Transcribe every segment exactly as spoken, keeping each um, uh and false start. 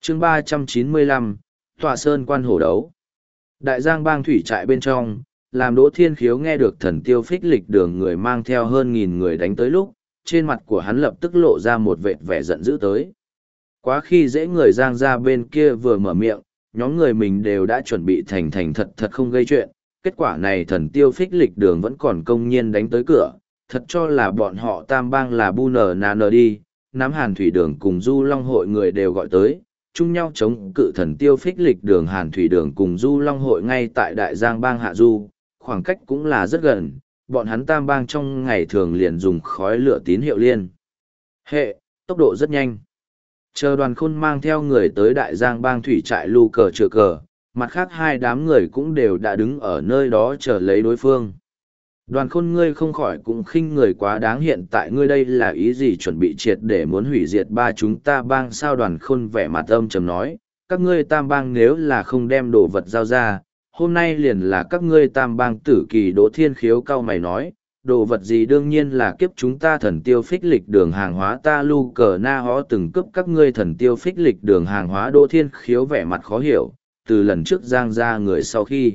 chương ba trăm chín mươi lăm, tọa sơn quan hổ đấu. Đại giang bang thủy trại bên trong, làm Đỗ Thiên Khiếu nghe được thần tiêu phích lịch đường người mang theo hơn nghìn người đánh tới lúc, trên mặt của hắn lập tức lộ ra một vệt vẻ giận dữ tới. Quá khi dễ người giang ra bên kia vừa mở miệng, nhóm người mình đều đã chuẩn bị thành thành thật thật không gây chuyện, kết quả này thần tiêu phích lịch đường vẫn còn công nhiên đánh tới cửa, thật cho là bọn họ tam bang là bu nở nà nở đi, nắm hàn thủy đường cùng du long hội người đều gọi tới, chung nhau chống cự thần tiêu phích lịch đường hàn thủy đường cùng du long hội ngay tại đại giang bang hạ du, khoảng cách cũng là rất gần, bọn hắn tam bang trong ngày thường liền dùng khói lửa tín hiệu liên. Hệ, tốc độ rất nhanh. Chờ đoàn khôn mang theo người tới đại giang bang thủy trại lưu cờ chừa cờ, mặt khác hai đám người cũng đều đã đứng ở nơi đó chờ lấy đối phương. Đoàn khôn ngươi không khỏi cũng khinh người quá đáng, hiện tại ngươi đây là ý gì, chuẩn bị triệt để muốn hủy diệt ba chúng ta bang sao? Đoàn khôn vẻ mặt âm trầm nói, các ngươi tam bang nếu là không đem đồ vật giao ra, hôm nay liền là các ngươi tam bang tử kỳ. Đỗ Thiên Khiếu cau mày nói, đồ vật gì? Đương nhiên là kiếp chúng ta thần tiêu phích lịch đường hàng hóa, ta lưu cờ na hó từng cướp các ngươi thần tiêu phích lịch đường hàng hóa. Đỗ Thiên Khiếu vẻ mặt khó hiểu, từ lần trước giang ra người sau khi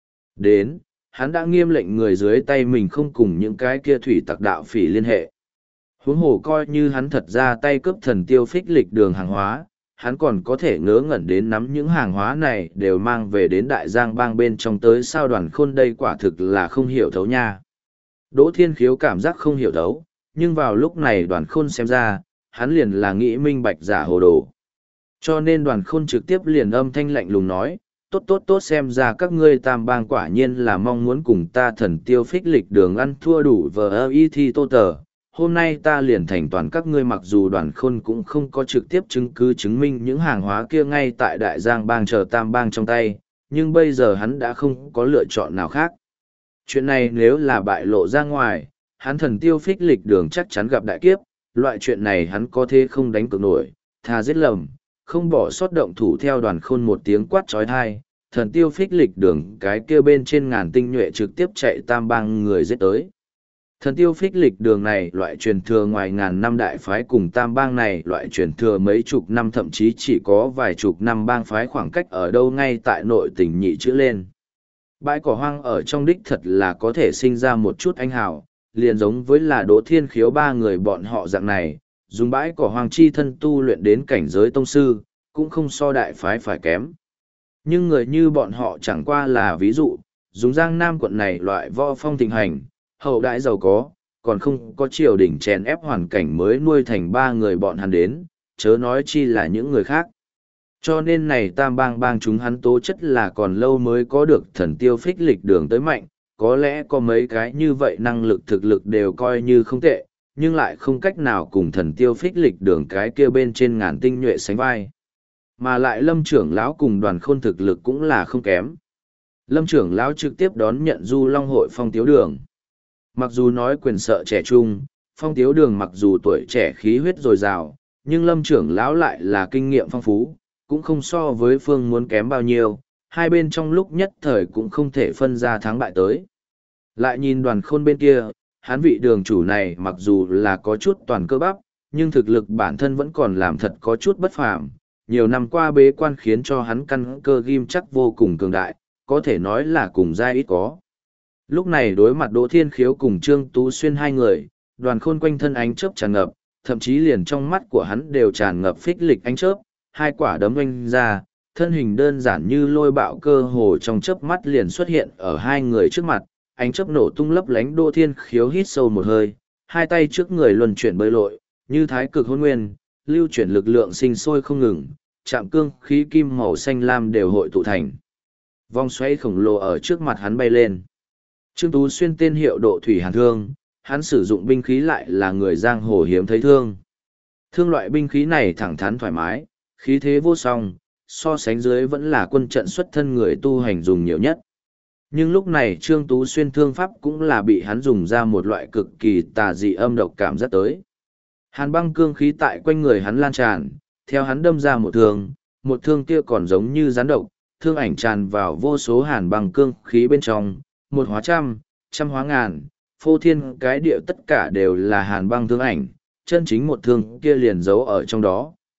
đến, hắn đã nghiêm lệnh người dưới tay mình không cùng những cái kia thủy tặc đạo phỉ liên hệ. Huống hồ coi như hắn thật ra tay cướp thần tiêu phích lịch đường hàng hóa, hắn còn có thể ngớ ngẩn đến nắm những hàng hóa này đều mang về đến đại giang bang bên trong tới sao? Đoàn khôn đây quả thực là không hiểu thấu nha. Đỗ Thiên Khiếu cảm giác không hiểu thấu, nhưng vào lúc này đoàn khôn xem ra, hắn liền là nghĩ minh bạch giả hồ đồ. Cho nên đoàn khôn trực tiếp liền âm thanh lạnh lùng nói, tốt tốt tốt, xem ra các ngươi tam bang quả nhiên là mong muốn cùng ta thần tiêu phích lịch đường ăn thua đủ vờ y thi tô tờ. Hôm nay ta liền thành toàn các ngươi. Mặc dù đoàn khôn cũng không có trực tiếp chứng cứ chứng minh những hàng hóa kia ngay tại đại giang bang chờ tam bang trong tay, nhưng bây giờ hắn đã không có lựa chọn nào khác. Chuyện này nếu là bại lộ ra ngoài, hắn thần tiêu phích lịch đường chắc chắn gặp đại kiếp, loại chuyện này hắn có thể không đánh cược nổi, thà giết lầm, không bỏ sót động thủ. Theo đoàn khôn một tiếng quát trói thai, thần tiêu phích lịch đường cái kia bên trên ngàn tinh nhuệ trực tiếp chạy tam bang người giết tới. Thần tiêu phích lịch đường này loại truyền thừa ngoài ngàn năm đại phái cùng tam bang này loại truyền thừa mấy chục năm, thậm chí chỉ có vài chục năm bang phái, khoảng cách ở đâu ngay tại nội tỉnh nhị chữ lên. Bãi cỏ hoang ở trong đích thật là có thể sinh ra một chút anh hào, liền giống với là Đỗ Thiên Khiếu ba người bọn họ dạng này, dùng bãi cỏ hoang chi thân tu luyện đến cảnh giới tông sư, cũng không so đại phái phải kém. Nhưng người như bọn họ chẳng qua là ví dụ, dùng Giang Nam quận này loại võ phong thịnh hành, hậu đại giàu có, còn không có triều đình chèn ép hoàn cảnh mới nuôi thành ba người bọn hắn đến, chớ nói chi là những người khác. Cho nên này tam bang bang chúng hắn tố chất là còn lâu mới có được thần tiêu phích lịch đường tới mạnh, có lẽ có mấy cái như vậy năng lực thực lực đều coi như không tệ, nhưng lại không cách nào cùng thần tiêu phích lịch đường cái kia bên trên ngàn tinh nhuệ sánh vai. Mà lại Lâm trưởng lão cùng đoàn khôn thực lực cũng là không kém. Lâm trưởng lão trực tiếp đón nhận du long hội phong tiếu đường. Mặc dù nói quyền sợ trẻ trung, phong tiếu đường mặc dù tuổi trẻ khí huyết dồi dào, nhưng Lâm trưởng lão lại là kinh nghiệm phong phú, cũng không so với phương muốn kém bao nhiêu, hai bên trong lúc nhất thời cũng không thể phân ra thắng bại tới. Lại nhìn đoàn khôn bên kia, hắn vị đường chủ này mặc dù là có chút toàn cơ bắp, nhưng thực lực bản thân vẫn còn làm thật có chút bất phàm. Nhiều năm qua bế quan khiến cho hắn căn cơ ghim chắc vô cùng cường đại, có thể nói là cùng giai ít có. Lúc này đối mặt Đỗ Thiên Khiếu cùng Trương Tú Xuyên hai người, đoàn khôn quanh thân ánh chớp tràn ngập, thậm chí liền trong mắt của hắn đều tràn ngập phích lịch ánh chớp, hai quả đấm oanh ra, thân hình đơn giản như lôi bạo cơ hồ trong chớp mắt liền xuất hiện ở hai người trước mặt, ánh chớp nổ tung lấp lánh. Đỗ Thiên Khiếu hít sâu một hơi, hai tay trước người luân chuyển bơi lội, như thái cực hôn nguyên, lưu chuyển lực lượng sinh sôi không ngừng, chạm cương khí kim màu xanh lam đều hội tụ thành vòng xoáy khổng lồ ở trước mặt hắn bay lên. Trương Tú Xuyên tên hiệu Độ Thủy Hàn Thương, hắn sử dụng binh khí lại là người giang hồ hiếm thấy thương. Thương loại binh khí này thẳng thắn thoải mái, khí thế vô song, so sánh dưới vẫn là quân trận xuất thân người tu hành dùng nhiều nhất. Nhưng lúc này Trương Tú Xuyên thương pháp cũng là bị hắn dùng ra một loại cực kỳ tà dị âm độc cảm giác tới. Hàn băng cương khí tại quanh người hắn lan tràn, theo hắn đâm ra một thương, một thương kia còn giống như rắn độc, thương ảnh tràn vào vô số hàn băng cương khí bên trong, một hóa trăm, trăm hóa ngàn, phô thiên cái địa tất cả đều là hàn băng thương ảnh, chân chính một thương kia liền giấu ở trong đó,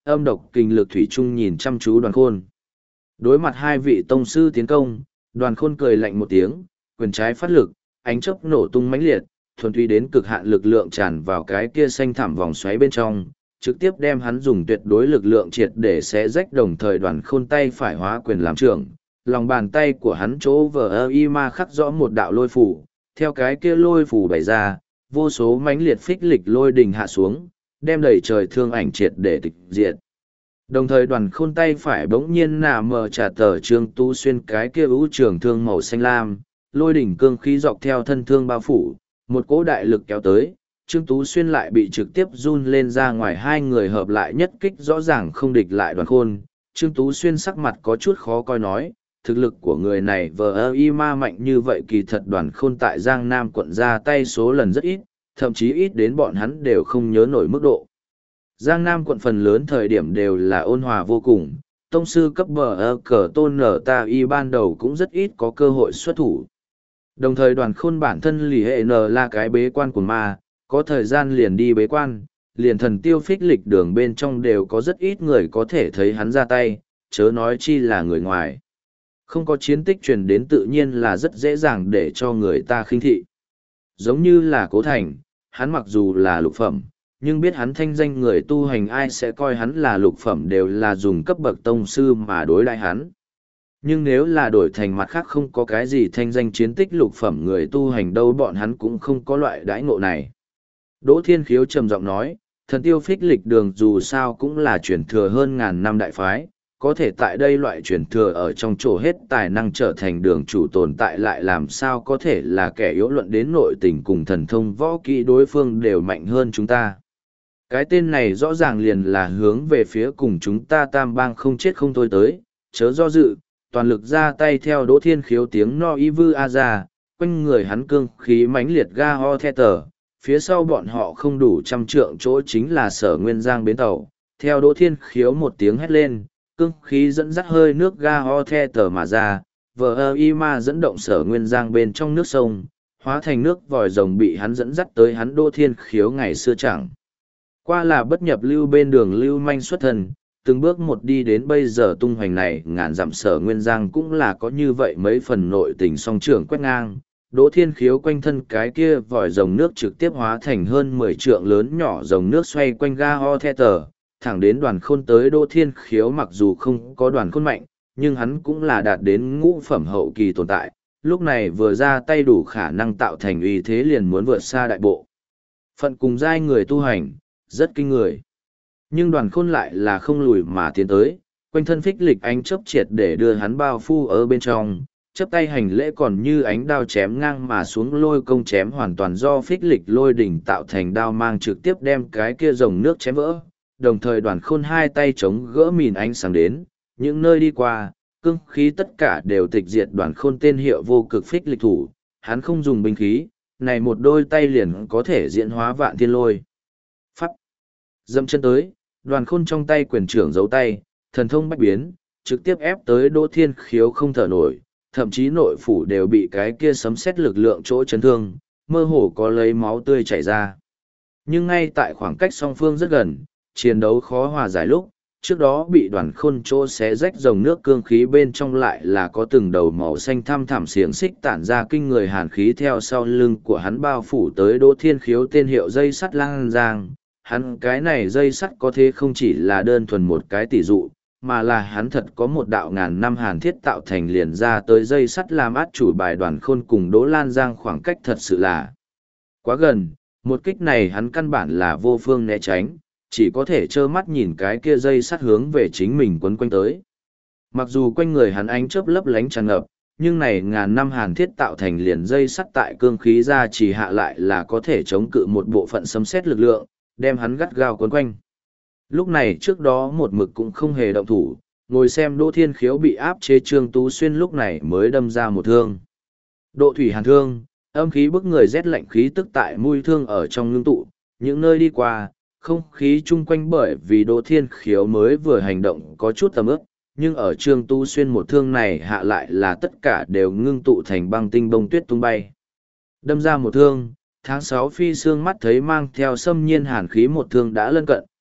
âm độc kinh lực thủy chung nhìn chăm chú Đoàn Khôn. Đối mặt hai vị tông sư tiến công, Đoàn Khôn cười lạnh một tiếng, quyền trái phát lực, ánh chớp nổ tung mãnh liệt, thuần túy đến cực hạn lực lượng tràn vào cái kia xanh thẳm vòng xoáy bên trong, trực tiếp đem hắn dùng tuyệt đối lực lượng triệt để xé rách. Đồng thời Đoàn Khôn tay phải hóa quyền làm trưởng, lòng bàn tay của hắn chỗ vờ ơ y ma khắc rõ một đạo lôi phủ, theo cái kia lôi phủ bày ra, vô số mãnh liệt phích lịch lôi đình hạ xuống, đem đầy trời thương ảnh triệt để tịch diệt. Đồng thời Đoàn Khôn tay phải bỗng nhiên nà mờ trả tờ Trương Tú Xuyên cái kia ưu trường thương màu xanh lam, lôi đỉnh cương khí dọc theo thân thương bao phủ, một cỗ đại lực kéo tới, Trương Tú Xuyên lại bị trực tiếp run lên ra ngoài. Hai người hợp lại nhất kích rõ ràng không địch lại Đoàn Khôn. Trương Tú Xuyên sắc mặt có chút khó coi nói, thực lực của người này vờ ơ y ma mạnh như vậy, kỳ thật Đoàn Khôn tại Giang Nam quận ra tay số lần rất ít, thậm chí ít đến bọn hắn đều không nhớ nổi mức độ. Giang Nam quận phần lớn thời điểm đều là ôn hòa vô cùng, tông sư cấp bờ ơ cờ tôn nở ta y ban đầu cũng rất ít có cơ hội xuất thủ. Đồng thời Đoàn Khôn bản thân lì hệ n là cái bế quan của ma, có thời gian liền đi bế quan, liền thần tiêu phích lịch đường bên trong đều có rất ít người có thể thấy hắn ra tay, chớ nói chi là người ngoài. Không có chiến tích truyền đến tự nhiên là rất dễ dàng để cho người ta khinh thị. Giống như là Cố Thành, hắn mặc dù là lục phẩm, nhưng biết hắn thanh danh người tu hành ai sẽ coi hắn là lục phẩm đều là dùng cấp bậc tông sư mà đối đãi hắn. Nhưng nếu là đổi thành mặt khác không có cái gì thanh danh chiến tích lục phẩm người tu hành đâu, bọn hắn cũng không có loại đãi ngộ này. Đỗ Thiên Khiếu trầm giọng nói, thần tiêu phích lịch đường dù sao cũng là truyền thừa hơn ngàn năm đại phái, có thể tại đây loại truyền thừa ở trong chỗ hết tài năng trở thành đường chủ tồn tại, lại làm sao có thể là kẻ yếu. Luận đến nội tình cùng thần thông võ kỹ đối phương đều mạnh hơn chúng ta. Cái tên này rõ ràng liền là hướng về phía cùng chúng ta Tam Bang không chết không thôi tới, chớ do dự, toàn lực ra tay. Theo Đỗ Thiên Khiếu tiếng no y vư a ra, quanh người hắn cương khí mãnh liệt ga ho the tờ, phía sau bọn họ không đủ trăm trượng chỗ chính là Sở Nguyên Giang bến tàu. Theo Đỗ Thiên Khiếu một tiếng hét lên, cương khí dẫn dắt hơi nước ga ho the tờ mà ra, vờ ơ y ma dẫn động Sở Nguyên Giang bên trong nước sông, hóa thành nước vòi rồng bị hắn dẫn dắt tới. Hắn Đỗ Thiên Khiếu ngày xưa chẳng qua là bất nhập lưu bên đường lưu manh xuất thân, từng bước một đi đến bây giờ tung hoành này ngàn dặm Sở Nguyên Giang cũng là có như vậy mấy phần nội tình song trưởng quét ngang. Đỗ Thiên Khiếu quanh thân cái kia vòi rồng nước trực tiếp hóa thành hơn mười trượng lớn nhỏ rồng nước xoay quanh ga ho the tờ, thẳng đến Đoàn Khôn tới. Đỗ Thiên Khiếu mặc dù không có Đoàn Khôn mạnh, nhưng hắn cũng là đạt đến ngũ phẩm hậu kỳ tồn tại, lúc này vừa ra tay đủ khả năng tạo thành uy thế liền muốn vượt xa đại bộ phận cùng giai người tu hành, rất kinh người. Nhưng Đoàn Khôn lại là không lùi mà tiến tới, quanh thân phích lịch ánh chớp triệt để đưa hắn bao phủ ở bên trong, chấp tay hành lễ còn như ánh đao chém ngang mà xuống. Lôi công chém hoàn toàn do phích lịch lôi đỉnh tạo thành, đao mang trực tiếp đem cái kia rồng nước chém vỡ. Đồng thời Đoàn Khôn hai tay chống gỡ mìn ánh sáng đến, những nơi đi qua, cương khí tất cả đều tịch diệt. Đoàn Khôn tên hiệu vô cực phích lịch thủ, hắn không dùng binh khí, này một đôi tay liền có thể diễn hóa vạn thiên lôi pháp. Dẫm chân tới, Đoàn Khôn trong tay quyền trưởng giấu tay, thần thông bách biến, trực tiếp ép tới Đỗ Thiên Khiếu không thở nổi, thậm chí nội phủ đều bị cái kia sấm sét lực lượng chỗ chấn thương, mơ hồ có lấy máu tươi chảy ra. Nhưng ngay tại khoảng cách song phương rất gần, chiến đấu khó hòa giải lúc, trước đó bị Đoàn Khôn chỗ xé rách dòng nước cương khí bên trong lại là có từng đầu màu xanh thăm thẳm xiềng xích tản ra kinh người hàn khí theo sau lưng của hắn bao phủ tới Đỗ Thiên Khiếu. Tên hiệu dây sắt lang giang, hắn cái này dây sắt có thế không chỉ là đơn thuần một cái tỷ dụ, mà là hắn thật có một đạo ngàn năm hàn thiết tạo thành liền ra tới dây sắt làm át chủ bài. Đoàn Khôn cùng Đỗ Lan Giang khoảng cách thật sự là quá gần, một kích này hắn căn bản là vô phương né tránh, chỉ có thể trơ mắt nhìn cái kia dây sắt hướng về chính mình quấn quanh tới. Mặc dù quanh người hắn ánh chớp lấp lánh tràn ngập, nhưng này ngàn năm hàn thiết tạo thành liền dây sắt tại cương khí ra chỉ hạ lại là có thể chống cự một bộ phận sấm sét lực lượng, đem hắn gắt gao quấn quanh. Lúc này trước đó một mực cũng không hề động thủ, ngồi xem Đỗ Thiên Khiếu bị áp chế Trương Tú Xuyên lúc này mới đâm ra một thương. Độ thủy hàn thương, âm khí bức người rét lạnh khí tức tại mũi thương ở trong ngưng tụ, những nơi đi qua, không khí chung quanh bởi vì Đỗ Thiên Khiếu mới vừa hành động có chút tầm ướp, nhưng ở Trương Tú Xuyên một thương này hạ lại là tất cả đều ngưng tụ thành băng tinh bông tuyết tung bay. Đâm ra một thương, tháng sáu phi sương mắt thấy mang theo xâm nhiên hàn khí một thương đã lân cận,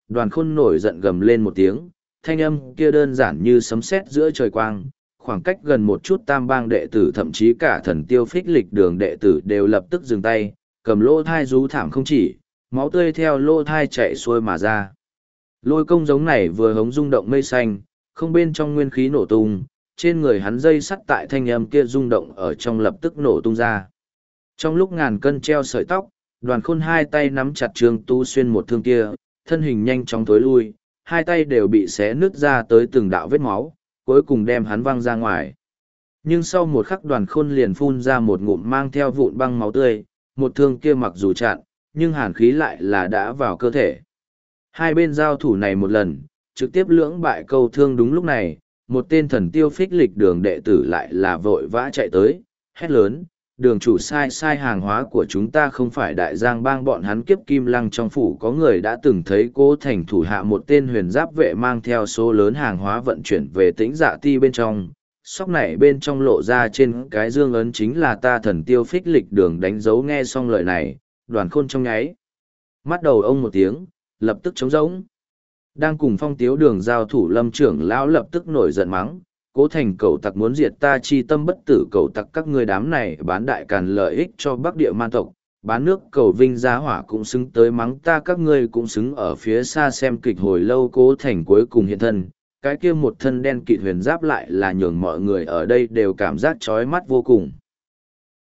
Đoàn Khôn nổi giận gầm lên một tiếng, thanh âm kia đơn giản như sấm sét giữa trời quang, khoảng cách gần một chút tam bang đệ tử thậm chí cả thần tiêu phích lịch đường đệ tử đều lập tức dừng tay, cầm lô thai rú thảm không chỉ, máu tươi theo lô thai chạy xuôi mà ra. Lôi công giống này vừa hống rung động mây xanh, không bên trong nguyên khí nổ tung, trên người hắn dây sắt tại thanh âm kia rung động ở trong lập tức nổ tung ra. Trong lúc ngàn cân treo sợi tóc, Đoàn Khôn hai tay nắm chặt Trương Tu Xuyên một thương kia, thân hình nhanh chóng tối lui, hai tay đều bị xé nứt ra tới từng đạo vết máu, cuối cùng đem hắn văng ra ngoài. Nhưng sau một khắc Đoàn Khôn liền phun ra một ngụm mang theo vụn băng máu tươi, một thương kia mặc dù chặn, nhưng hàn khí lại là đã vào cơ thể. Hai bên giao thủ này một lần, trực tiếp lưỡng bại câu thương. Đúng lúc này, một tên thần tiêu phích lịch đường đệ tử lại là vội vã chạy tới, hét lớn, đường chủ sai sai hàng hóa của chúng ta không phải đại giang bang bọn hắn. Kiếp Kim Lăng trong phủ có người đã từng thấy Cố Thành thủ hạ một tên huyền giáp vệ mang theo số lớn hàng hóa vận chuyển về Tĩnh Dạ Ti bên trong. Sóc này bên trong lộ ra trên cái dương ấn chính là ta thần tiêu phích lịch đường đánh dấu. Nghe xong lời này, Đoàn Khôn trong nháy mắt đầu ông một tiếng, lập tức trống rỗng. Đang cùng Phong Tiếu Đường giao thủ Lâm trưởng lão lập tức nổi giận mắng, Cố Thành cẩu tặc muốn diệt ta chi tâm bất tử cẩu tặc, các ngươi đám này bán đại càn lợi ích cho Bắc Địa man tộc, bán nước cầu vinh giá hỏa cũng xứng tới mắng ta, các ngươi cũng xứng ở phía xa xem kịch hồi lâu. Cố Thành cuối cùng hiện thân, cái kia một thân đen kịt huyền giáp lại là nhường mọi người ở đây đều cảm giác chói mắt vô cùng.